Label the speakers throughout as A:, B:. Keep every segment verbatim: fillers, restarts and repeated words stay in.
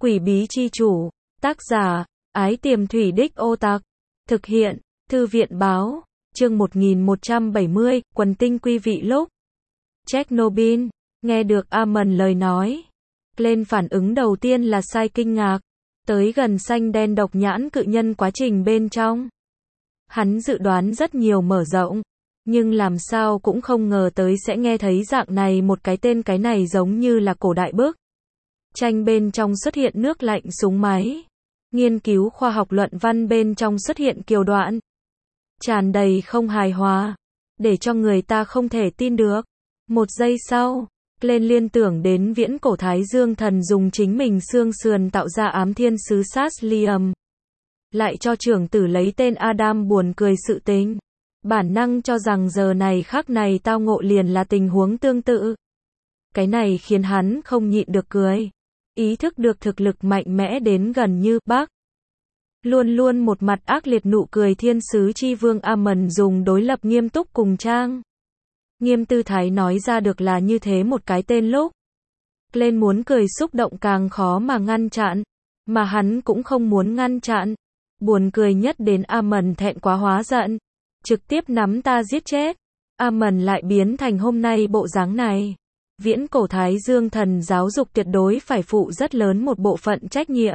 A: Quỷ bí chi chủ. Tác giả, Ái Tiềm Thủy Đích Ô Tạc. Thực hiện, Thư viện báo. Chương một nghìn một trăm bảy mươi, quần tinh quy vị lúc. Chernobyl. Nghe được Amon lời nói. Lên phản ứng đầu tiên là sai kinh ngạc. Tới gần xanh đen độc nhãn cự nhân quá trình bên trong. Hắn dự đoán rất nhiều mở rộng. Nhưng làm sao cũng không ngờ tới sẽ nghe thấy dạng này một cái tên, cái này giống như là cổ đại bức tranh bên trong xuất hiện nước lạnh súng máy. Nghiên cứu khoa học luận văn bên trong xuất hiện kiều đoạn. Tràn đầy không hài hòa. Để cho người ta không thể tin được. Một giây sau, lên liên tưởng đến viễn cổ Thái Dương thần dùng chính mình xương sườn tạo ra ám thiên sứ Saslium. Lại cho trưởng tử lấy tên Adam buồn cười sự tình. Bản năng cho rằng giờ này khắc này tao ngộ liền là tình huống tương tự. Cái này khiến hắn không nhịn được cười. Ý thức được thực lực mạnh mẽ đến gần như bác. Luôn luôn một mặt ác liệt nụ cười thiên sứ chi vương Amon dùng đối lập nghiêm túc cùng trang. Nghiêm tư thái nói ra được là như thế một cái tên lúc. Lên muốn cười xúc động càng khó mà ngăn chặn. Mà hắn cũng không muốn ngăn chặn. Buồn cười nhất đến Amon thẹn quá hóa giận. Trực tiếp nắm ta giết chết. Amon lại biến thành hôm nay bộ dáng này. Viễn cổ Thái Dương thần giáo dục tuyệt đối phải phụ rất lớn một bộ phận trách nhiệm.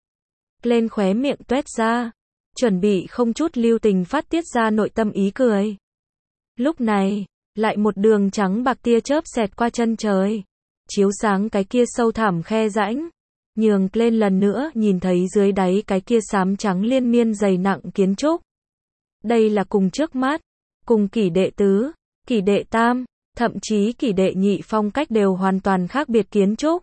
A: Lên khóe miệng tuét ra. Chuẩn bị không chút lưu tình phát tiết ra nội tâm ý cười. Lúc này, lại một đường trắng bạc tia chớp xẹt qua chân trời. Chiếu sáng cái kia sâu thẳm khe rãnh. Nhường lên lần nữa nhìn thấy dưới đáy cái kia xám trắng liên miên dày nặng kiến trúc. Đây là cùng trước mắt, cùng kỷ đệ tứ, kỷ đệ tam, thậm chí kỷ đệ nhị phong cách đều hoàn toàn khác biệt kiến trúc.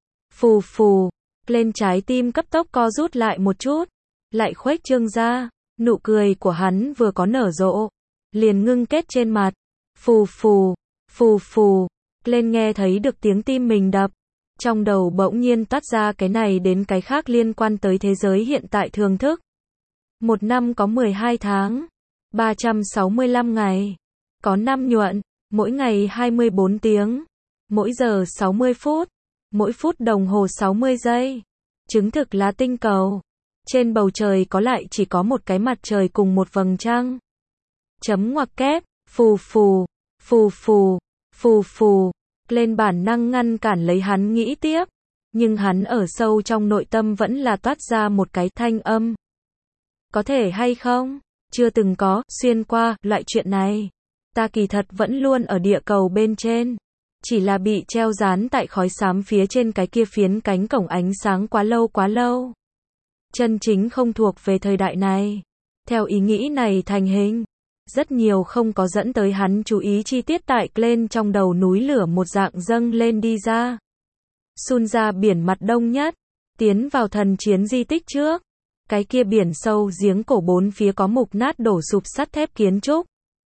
A: Phù phù, lên trái tim cấp tốc co rút lại một chút, lại khuếch trương ra, nụ cười của hắn vừa có nở rộ, liền ngưng kết trên mặt. Phù phù, phù phù, lên nghe thấy được tiếng tim mình đập. Trong đầu bỗng nhiên toát ra cái này đến cái khác liên quan tới thế giới hiện tại thường thức. Một năm có mười hai tháng, ba trăm sáu mươi lăm ngày, có năm nhuận, mỗi ngày hai mươi bốn tiếng, mỗi giờ sáu mươi phút, mỗi phút đồng hồ sáu mươi giây. Chứng thực là tinh cầu. Trên bầu trời có lại chỉ có một cái mặt trời cùng một vầng trăng. Chấm ngoặc kép, phù phù, phù phù, phù phù. Lên bản năng ngăn cản lấy hắn nghĩ tiếp. Nhưng hắn ở sâu trong nội tâm vẫn là toát ra một cái thanh âm. Có thể hay không? Chưa từng có, xuyên qua, loại chuyện này. Ta kỳ thật vẫn luôn ở địa cầu bên trên. Chỉ là bị treo dán tại khói xám phía trên cái kia phiến cánh cổng ánh sáng quá lâu quá lâu. Chân chính không thuộc về thời đại này. Theo ý nghĩ này thành hình. Rất nhiều không có dẫn tới hắn chú ý chi tiết tại lên trong đầu núi lửa một dạng dâng lên đi ra. Sun ra biển mặt đông nhất. Tiến vào thần chiến di tích trước. Cái kia biển sâu giếng cổ bốn phía có mục nát đổ sụp sắt thép kiến trúc.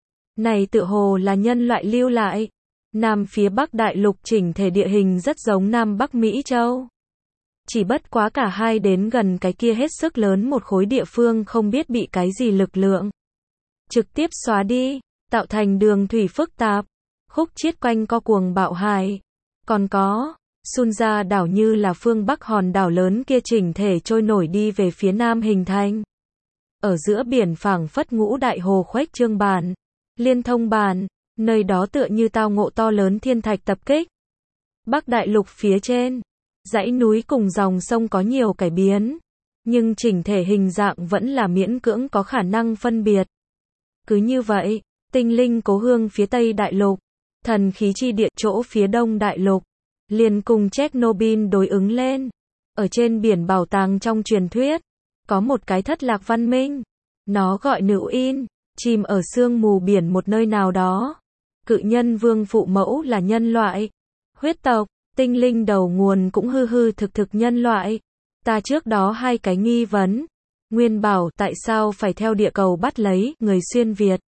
A: Này tựa hồ là nhân loại lưu lại. Nam phía Bắc đại lục chỉnh thể địa hình rất giống Nam Bắc Mỹ Châu. Chỉ bất quá cả hai đến gần cái kia hết sức lớn một khối địa phương không biết bị cái gì lực lượng. Trực tiếp xóa đi, tạo thành đường thủy phức tạp. Khúc chiết quanh co cuồng bạo hải. Còn có, Sun ra đảo như là phương Bắc hòn đảo lớn kia chỉnh thể trôi nổi đi về phía Nam hình thành. Ở giữa biển phảng phất ngũ đại hồ khuếch trương bản. Liên thông bản, nơi đó tựa như tao ngộ to lớn thiên thạch tập kích. Bắc đại lục phía trên, dãy núi cùng dòng sông có nhiều cải biến, nhưng chỉnh thể hình dạng vẫn là miễn cưỡng có khả năng phân biệt. Cứ như vậy, tinh linh cố hương phía tây đại lục, thần khí chi địa chỗ phía đông đại lục, liền cùng Chernobyl đối ứng lên. Ở trên biển bảo tàng trong truyền thuyết, có một cái thất lạc văn minh, nó gọi Nữ In. Chìm ở sương mù biển một nơi nào đó. Cự nhân vương phụ mẫu là nhân loại. Huyết tộc, tinh linh đầu nguồn cũng hư hư thực thực nhân loại. Ta trước đó hai cái nghi vấn. Nguyên bảo tại sao phải theo địa cầu bắt lấy người xuyên Việt.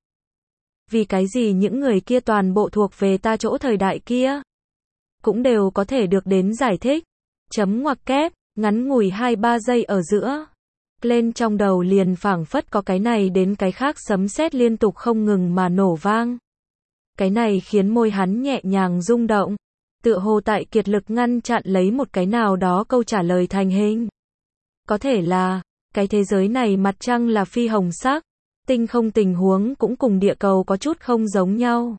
A: Vì cái gì những người kia toàn bộ thuộc về ta chỗ thời đại kia. Cũng đều có thể được đến giải thích. Chấm ngoặc kép, ngắn ngủi hai ba giây ở giữa. Lên trong đầu liền phảng phất có cái này đến cái khác sấm sét liên tục không ngừng mà nổ vang. Cái này khiến môi hắn nhẹ nhàng rung động. tựa hồ tại kiệt lực ngăn chặn lấy một cái nào đó câu trả lời thành hình. Có thể là, cái thế giới này mặt trăng là phi hồng sắc, tinh không tình huống cũng cùng địa cầu có chút không giống nhau.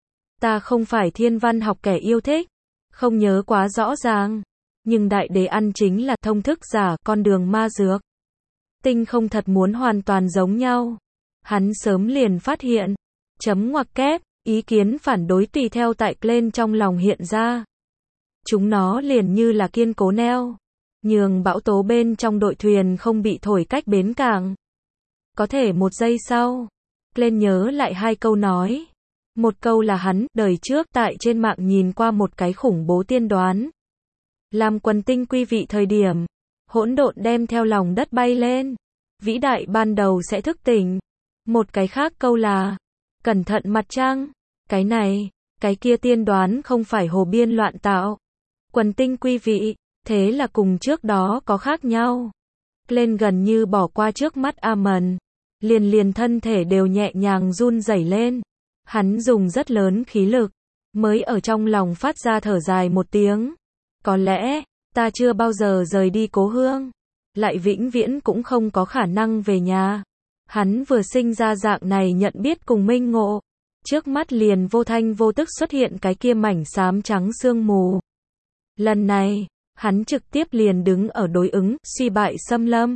A: Ta không phải thiên văn học kẻ yêu thích, không nhớ quá rõ ràng, nhưng đại đế ăn chính là thông thức giả, con đường ma dược. Tinh không thật muốn hoàn toàn giống nhau. Hắn sớm liền phát hiện, chấm ngoặc kép, ý kiến phản đối tùy theo tại Glenn trong lòng hiện ra. Chúng nó liền như là kiên cố neo, nhường bão tố bên trong đội thuyền không bị thổi cách bến cảng. Có thể một giây sau, Glenn nhớ lại hai câu nói. Một câu là hắn, đời trước tại trên mạng nhìn qua một cái khủng bố tiên đoán. Làm quần tinh quy vị thời điểm, hỗn độn đem theo lòng đất bay lên. Vĩ đại ban đầu sẽ thức tỉnh. Một cái khác câu là, cẩn thận mặt trăng. Cái này, cái kia tiên đoán không phải hồ biên loạn tạo. Quần tinh quy vị, thế là cùng trước đó có khác nhau. Lên gần như bỏ qua trước mắt Amon. Liền liền thân thể đều nhẹ nhàng run rẩy lên. Hắn dùng rất lớn khí lực, mới ở trong lòng phát ra thở dài một tiếng. Có lẽ, ta chưa bao giờ rời đi cố hương, lại vĩnh viễn cũng không có khả năng về nhà. Hắn vừa sinh ra dạng này nhận biết cùng minh ngộ, trước mắt liền vô thanh vô tức xuất hiện cái kia mảnh xám trắng sương mù. Lần này, hắn trực tiếp liền đứng ở đối ứng, suy bại xâm lâm.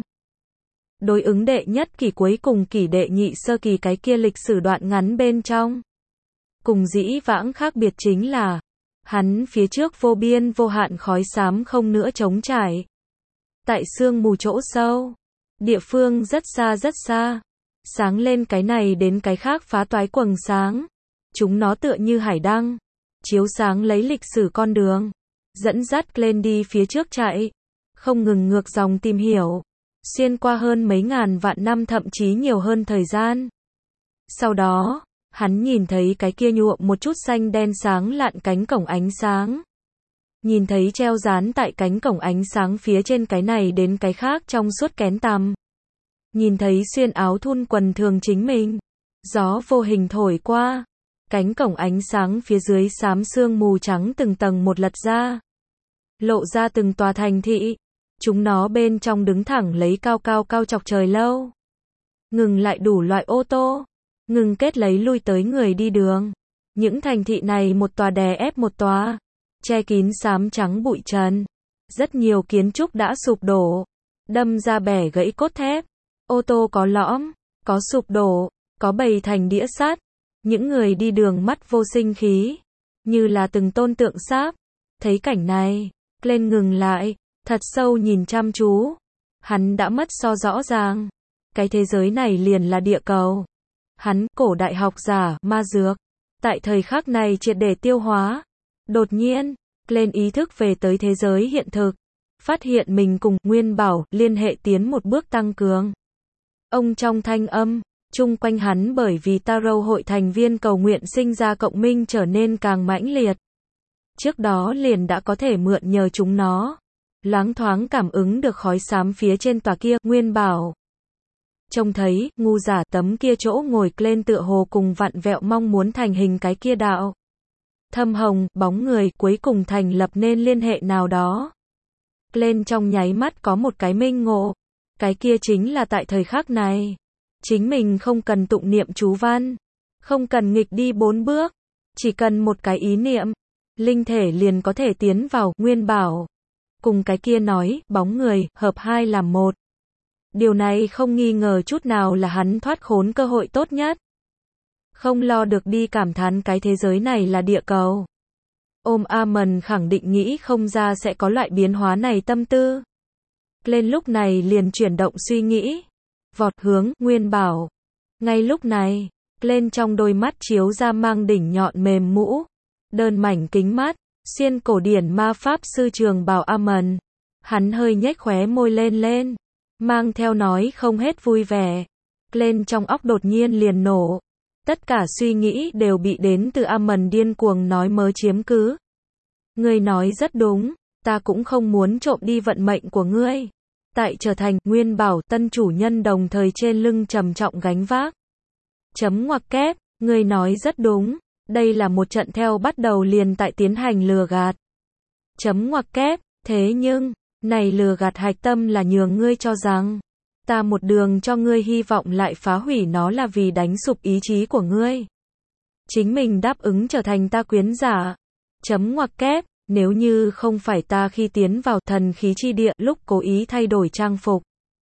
A: Đối ứng đệ nhất kỳ cuối cùng kỳ đệ nhị sơ kỳ cái kia lịch sử đoạn ngắn bên trong. Cùng dĩ vãng khác biệt chính là, hắn phía trước vô biên vô hạn khói xám không nữa trống trải. Tại sương mù chỗ sâu, địa phương rất xa rất xa, sáng lên cái này đến cái khác phá toái quầng sáng. Chúng nó tựa như hải đăng, chiếu sáng lấy lịch sử con đường, dẫn dắt lên đi phía trước chạy, không ngừng ngược dòng tìm hiểu, xuyên qua hơn mấy ngàn vạn năm thậm chí nhiều hơn thời gian. Sau đó, hắn nhìn thấy cái kia nhuộm một chút xanh đen sáng lạn cánh cổng ánh sáng. Nhìn thấy treo dán tại cánh cổng ánh sáng phía trên cái này đến cái khác trong suốt kén tằm. Nhìn thấy xuyên áo thun quần thường chính mình. Gió vô hình thổi qua. Cánh cổng ánh sáng phía dưới xám sương mù trắng từng tầng một lật ra. Lộ ra từng tòa thành thị. Chúng nó bên trong đứng thẳng lấy cao cao cao chọc trời lâu. Ngừng lại đủ loại ô tô. Ngừng kết lấy lui tới người đi đường. Những thành thị này một tòa đè ép một tòa. Che kín xám trắng bụi trần. Rất nhiều kiến trúc đã sụp đổ. Đâm ra bẻ gãy cốt thép. Ô tô có lõm, có sụp đổ, có bầy thành đĩa sắt. Những người đi đường mắt vô sinh khí. Như là từng tôn tượng sáp. Thấy cảnh này, lên ngừng lại, thật sâu nhìn chăm chú. Hắn đã mất so rõ ràng. Cái thế giới này liền là địa cầu. Hắn, cổ đại học giả, ma dược. Tại thời khắc này triệt để tiêu hóa. Đột nhiên, lên ý thức về tới thế giới hiện thực. Phát hiện mình cùng Nguyên Bảo liên hệ tiến một bước tăng cường. Ông trong thanh âm, chung quanh hắn bởi vì Tarot hội thành viên cầu nguyện sinh ra cộng minh trở nên càng mãnh liệt. Trước đó liền đã có thể mượn nhờ chúng nó. Loáng thoáng cảm ứng được khói xám phía trên tòa kia, Nguyên Bảo. Trông thấy, ngu giả tấm kia chỗ ngồi lên tựa hồ cùng vặn vẹo mong muốn thành hình cái kia đạo. Thâm hồng, bóng người, cuối cùng thành lập nên liên hệ nào đó. Lên trong nháy mắt có một cái minh ngộ. Cái kia chính là tại thời khắc này. Chính mình không cần tụng niệm chú văn. Không cần nghịch đi bốn bước. Chỉ cần một cái ý niệm. Linh thể liền có thể tiến vào, Nguyên Bảo. Cùng cái kia nói, bóng người, hợp hai làm một. Điều này không nghi ngờ chút nào là hắn thoát khốn cơ hội tốt nhất. Không lo được đi cảm thán cái thế giới này là địa cầu. Ôm Amon khẳng định nghĩ không ra sẽ có loại biến hóa này tâm tư. Lên lúc này liền chuyển động suy nghĩ. Vọt hướng, Nguyên Bảo. Ngay lúc này, lên trong đôi mắt chiếu ra mang đỉnh nhọn mềm mũ. Đơn mảnh kính mắt, xuyên cổ điển ma pháp sư trường bào Amon. Hắn hơi nhếch khóe môi lên lên. Mang theo nói không hết vui vẻ. Lên trong óc đột nhiên liền nổ. Tất cả suy nghĩ đều bị đến từ Amon điên cuồng nói mớ chiếm cứ. Ngươi nói rất đúng, ta cũng không muốn trộm đi vận mệnh của ngươi. Tại trở thành Nguyên Bảo tân chủ nhân đồng thời trên lưng trầm trọng gánh vác. Chấm ngoặc kép, ngươi nói rất đúng, Đây là một trận theo bắt đầu liền tại tiến hành lừa gạt. Chấm ngoặc kép, thế nhưng, này lừa gạt hạch tâm là nhường ngươi cho rằng, ta một đường cho ngươi hy vọng lại phá hủy nó là vì đánh sụp ý chí của ngươi. Chính mình đáp ứng trở thành ta quyến giả. Chấm ngoặc kép, nếu như không phải ta khi tiến vào thần khí chi địa lúc cố ý thay đổi trang phục.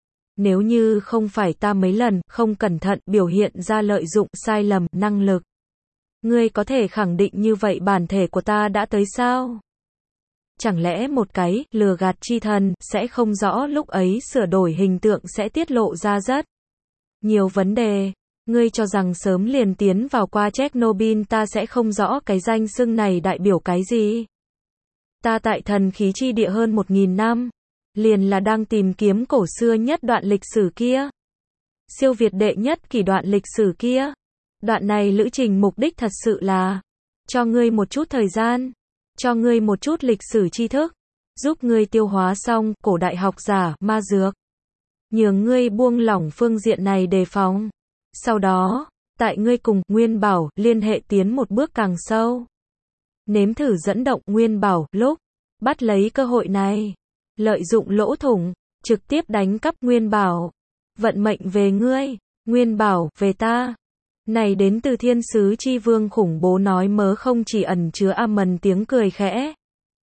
A: Nếu như không phải ta mấy lần không cẩn thận biểu hiện ra lợi dụng sai lầm năng lực. Ngươi có thể khẳng định như vậy bản thể của ta đã tới sao? Chẳng lẽ một cái lừa gạt chi thần sẽ không rõ lúc ấy sửa đổi hình tượng sẽ tiết lộ ra rất nhiều vấn đề. Ngươi cho rằng sớm liền tiến vào qua Chernobyl ta sẽ không rõ cái danh xưng này đại biểu cái gì? Ta tại thần khí chi địa hơn một nghìn năm, liền là đang tìm kiếm cổ xưa nhất đoạn lịch sử kia. Siêu việt đệ nhất kỷ đoạn lịch sử kia. Đoạn này lữ trình mục đích thật sự là cho ngươi một chút thời gian, cho ngươi một chút lịch sử tri thức, giúp ngươi tiêu hóa xong cổ đại học giả ma dược, nhường ngươi buông lỏng phương diện này đề phòng. Sau đó, tại ngươi cùng Nguyên Bảo liên hệ tiến một bước càng sâu. Nếm thử dẫn động Nguyên Bảo lúc bắt lấy cơ hội này, lợi dụng lỗ thủng, trực tiếp đánh cắp Nguyên Bảo. Vận mệnh về ngươi, Nguyên Bảo về ta. Này đến từ thiên sứ chi vương khủng bố nói mớ không chỉ ẩn chứa Amon tiếng cười khẽ.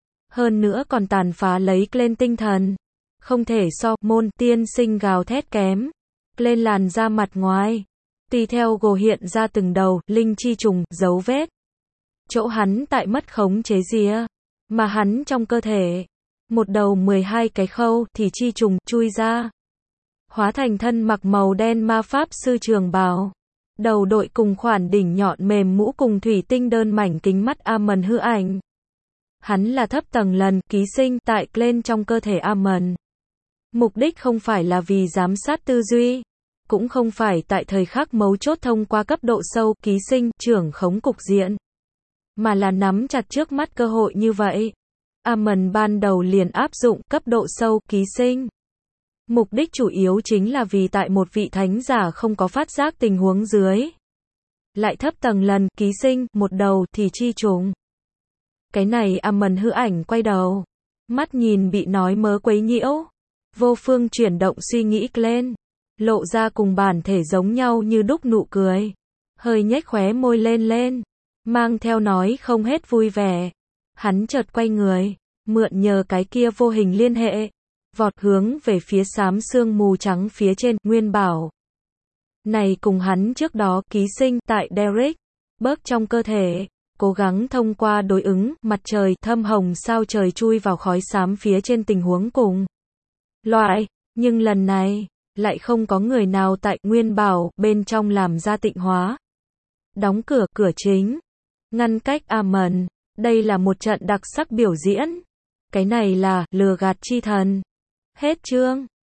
A: Hơn nữa còn tàn phá lấy lên tinh thần. Không thể so, môn tiên sinh gào thét kém. Lên làn da mặt ngoài. Tùy theo gồ hiện ra từng đầu, linh chi trùng, dấu vết. Chỗ hắn tại mất khống chế rìa. Mà hắn trong cơ thể. Một đầu mười hai cái khâu, thì chi trùng, chui ra. Hóa thành thân mặc màu đen ma pháp sư trường bào. Đầu đội cùng khoản đỉnh nhọn mềm mũ cùng thủy tinh đơn mảnh kính mắt Amon hư ảnh. Hắn là thấp tầng lần ký sinh tại lên trong cơ thể Amon. Mục đích không phải là vì giám sát tư duy, cũng không phải tại thời khắc mấu chốt thông qua cấp độ sâu ký sinh trưởng khống cục diện, mà là nắm chặt trước mắt cơ hội như vậy. Amon ban đầu liền áp dụng cấp độ sâu ký sinh. Mục đích chủ yếu chính là vì tại một vị thánh giả không có phát giác tình huống dưới. Lại thấp tầng lần ký sinh một đầu thì chi trùng. Cái này Amon hư ảnh quay đầu. Mắt nhìn bị nói mớ quấy nhiễu. Vô phương chuyển động suy nghĩ lên. Lộ ra cùng bản thể giống nhau như đúc nụ cười. Hơi nhếch khóe môi lên lên. Mang theo nói không hết vui vẻ. Hắn chợt quay người. Mượn nhờ cái kia vô hình liên hệ. Vọt hướng về phía xám sương mù trắng phía trên, Nguyên Bảo. Này cùng hắn trước đó ký sinh tại Derek, bớt trong cơ thể, cố gắng thông qua đối ứng, mặt trời, thâm hồng sao trời chui vào khói xám phía trên tình huống cùng. Loại, nhưng lần này, lại không có người nào tại Nguyên Bảo, bên trong làm ra tịnh hóa. Đóng cửa, cửa chính. Ngăn cách Amon. Đây là một trận đặc sắc biểu diễn. Cái này là, lừa gạt chi thần. Hết chương.